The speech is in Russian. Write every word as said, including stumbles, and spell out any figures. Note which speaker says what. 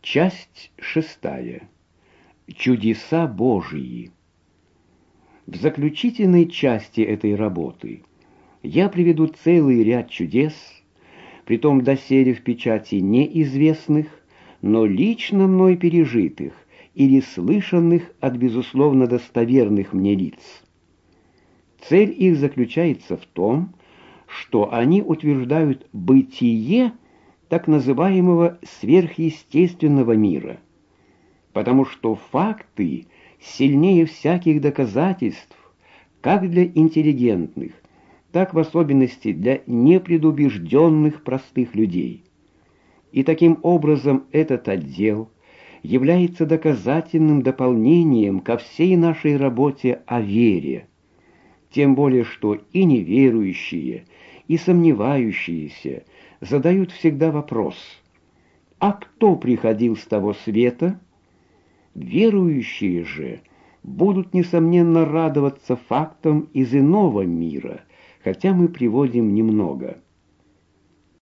Speaker 1: Часть шестая. Чудеса Божии. В заключительной части этой работы я приведу целый ряд чудес, притом доселе в печати неизвестных, но лично мной пережитых или слышанных от безусловно достоверных мне лиц. Цель их заключается в том, что они утверждают бытие так называемого сверхъестественного мира, потому что факты сильнее всяких доказательств, как для интеллигентных, так в особенности для непредубежденных простых людей. И таким образом этот отдел является доказательным дополнением ко всей нашей работе о вере, тем более что и неверующие, и сомневающиеся задают всегда вопрос: а кто приходил с того света? Верующие же будут, несомненно, радоваться фактам из иного мира, хотя мы приводим немного.